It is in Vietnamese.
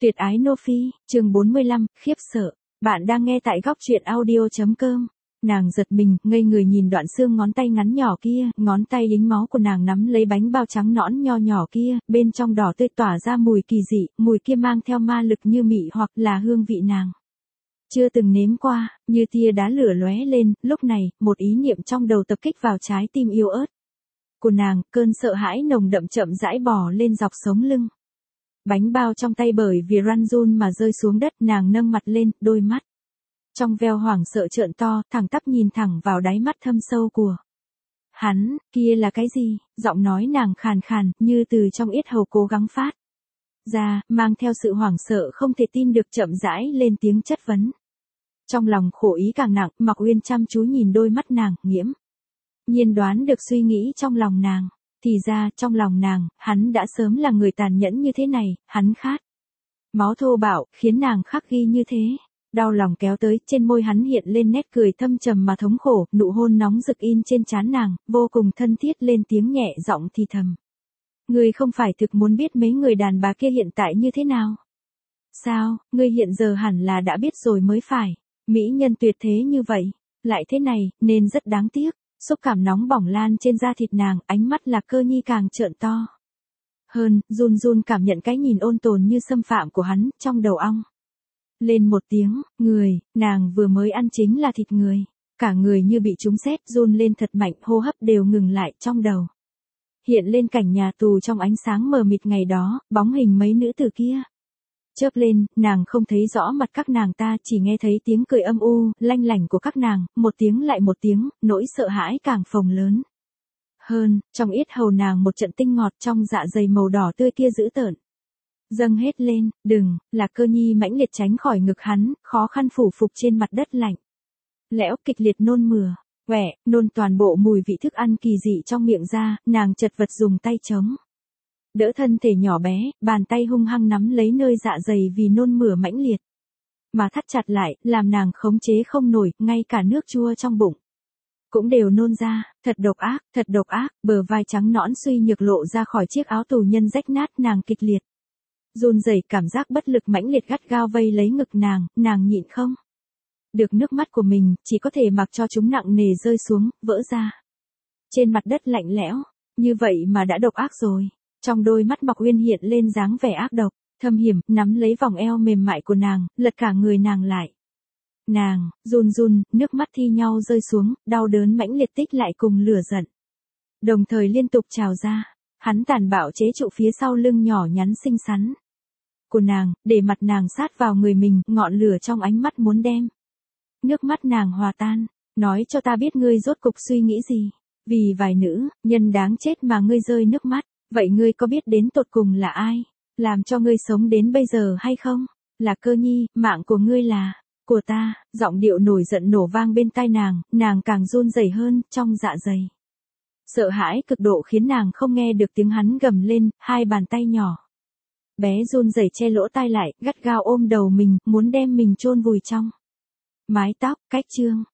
Tuyệt ái Nô Phi, chương 45, khiếp sợ. Bạn đang nghe tại góc truyện audio.com. Nàng giật mình, ngây người nhìn đoạn xương ngón tay ngắn nhỏ kia, ngón tay dính máu của nàng nắm lấy bánh bao trắng nõn nho nhỏ kia, bên trong đỏ tươi tỏa ra mùi kỳ dị, mùi kia mang theo ma lực như mị hoặc là hương vị nàng chưa từng nếm qua, như tia đá lửa lóe lên, lúc này, một ý niệm trong đầu tập kích vào trái tim yếu ớt của nàng, cơn sợ hãi nồng đậm chậm rãi bò lên dọc sống lưng. Bánh bao trong tay bởi vì run run mà rơi xuống đất, nàng nâng mặt lên, đôi mắt trong veo hoảng sợ trợn to, thẳng tắp nhìn thẳng vào đáy mắt thâm sâu của hắn. Kia là cái gì? Giọng nói nàng khàn khàn, như từ trong yết hầu cố gắng phát ra, mang theo sự hoảng sợ không thể tin được, chậm rãi lên tiếng chất vấn. Trong lòng khổ ý càng nặng, Mạc Uyên chăm chú nhìn đôi mắt nàng, nghiễm nhiên đoán được suy nghĩ trong lòng nàng. Thì ra, trong lòng nàng, hắn đã sớm là người tàn nhẫn như thế này, hắn khát máu thô bạo, khiến nàng khắc ghi như thế. Đau lòng kéo tới, trên môi hắn hiện lên nét cười thâm trầm mà thống khổ, nụ hôn nóng rực in trên trán nàng, vô cùng thân thiết, lên tiếng nhẹ giọng thì thầm. Ngươi không phải thực muốn biết mấy người đàn bà kia hiện tại như thế nào? Sao, ngươi hiện giờ hẳn là đã biết rồi mới phải. Mỹ nhân tuyệt thế như vậy, lại thế này, nên rất đáng tiếc. Xúc cảm nóng bỏng lan trên da thịt nàng, ánh mắt Lạc Cơ Nhi càng trợn to hơn, run run cảm nhận cái nhìn ôn tồn như xâm phạm của hắn, trong đầu ong lên một tiếng, người, nàng vừa mới ăn chính là thịt người. Cả người như bị trúng sét, run lên thật mạnh, hô hấp đều ngừng lại, trong đầu hiện lên cảnh nhà tù trong ánh sáng mờ mịt ngày đó, bóng hình mấy nữ tử kia chớp lên, nàng không thấy rõ mặt các nàng ta, chỉ nghe thấy tiếng cười âm u, lanh lảnh của các nàng, một tiếng lại một tiếng, nỗi sợ hãi càng phồng lớn hơn, trong yết hầu nàng một trận tinh ngọt, trong dạ dày màu đỏ tươi kia dữ tợn dâng hết lên. Đừng, Lạc Cơ Nhi mãnh liệt tránh khỏi ngực hắn, khó khăn phủ phục trên mặt đất lạnh lẽo, kịch liệt nôn mửa, nôn toàn bộ mùi vị thức ăn kỳ dị trong miệng ra, nàng chật vật dùng tay chống đỡ thân thể nhỏ bé, bàn tay hung hăng nắm lấy nơi dạ dày vì nôn mửa mãnh liệt mà thắt chặt lại, làm nàng khống chế không nổi, ngay cả nước chua trong bụng cũng đều nôn ra. Thật độc ác, bờ vai trắng nõn suy nhược lộ ra khỏi chiếc áo tù nhân rách nát, nàng kịch liệt run rẩy, cảm giác bất lực mãnh liệt gắt gao vây lấy ngực nàng nhịn không được nước mắt của mình, chỉ có thể mặc cho chúng nặng nề rơi xuống, vỡ ra trên mặt đất lạnh lẽo. Như vậy mà đã độc ác rồi. Trong đôi mắt Mạc Uyên hiện lên dáng vẻ ác độc, thâm hiểm, nắm lấy vòng eo mềm mại của nàng, lật cả người nàng lại. Nàng run, nước mắt thi nhau rơi xuống, đau đớn mãnh liệt tích lại cùng lửa giận đồng thời liên tục trào ra. Hắn tàn bạo chế trụ phía sau lưng nhỏ nhắn xinh xắn của nàng, để mặt nàng sát vào người mình, ngọn lửa trong ánh mắt muốn đem nước mắt nàng hòa tan. Nói cho ta biết ngươi rốt cục suy nghĩ gì? Vì vài nữ nhân đáng chết mà ngươi rơi nước mắt, vậy ngươi có biết đến tột cùng là ai làm cho ngươi sống đến bây giờ hay không? Lạc Cơ Nhi, mạng của ngươi là của ta. Giọng điệu nổi giận nổ vang bên tai nàng càng run rẩy hơn, trong dạ dày sợ hãi cực độ khiến nàng không nghe được tiếng hắn gầm lên. Hai bàn tay nhỏ bé run rẩy che lỗ tai lại, gắt gao ôm đầu mình, muốn đem mình chôn vùi trong mái tóc. Cách chương